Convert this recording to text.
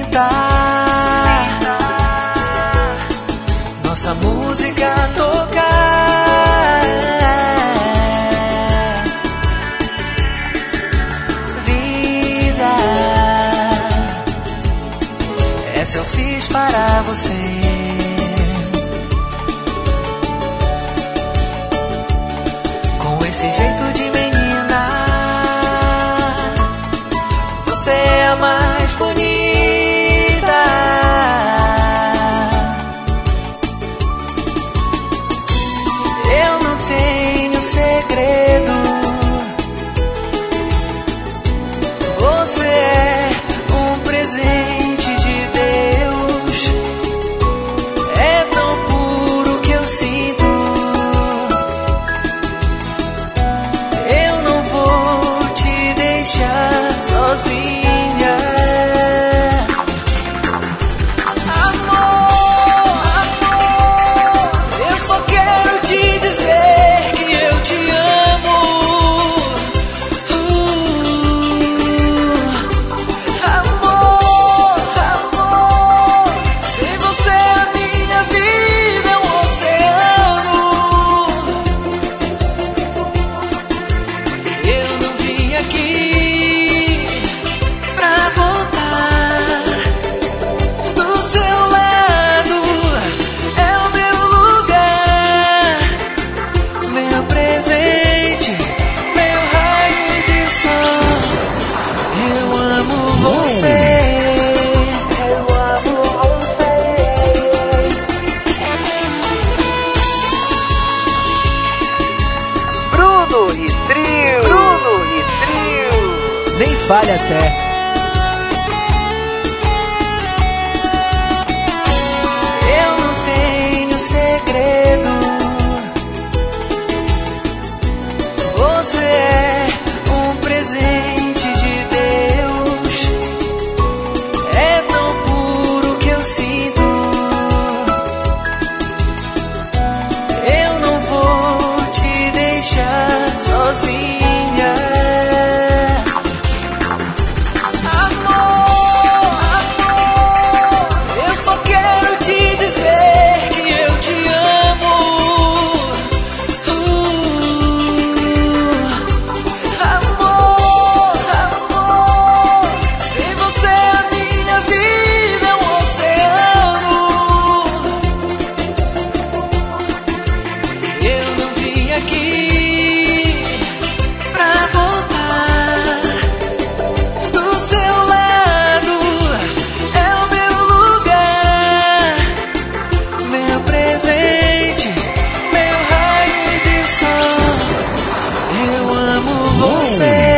sinta nossa música tocar. Vida, essa eu fiz para você. Com esse jeito de menina, você é a mais bonita. Eu não tenho segredo. Você é um presente de Deus. É tão puro que eu sinto. Eu não vou te deixar sozinha. Nem fale até. Eu não tenho segredo. Você é um presente de Deus. É tão puro que eu sinto. Eu não vou te deixar sozinha. Você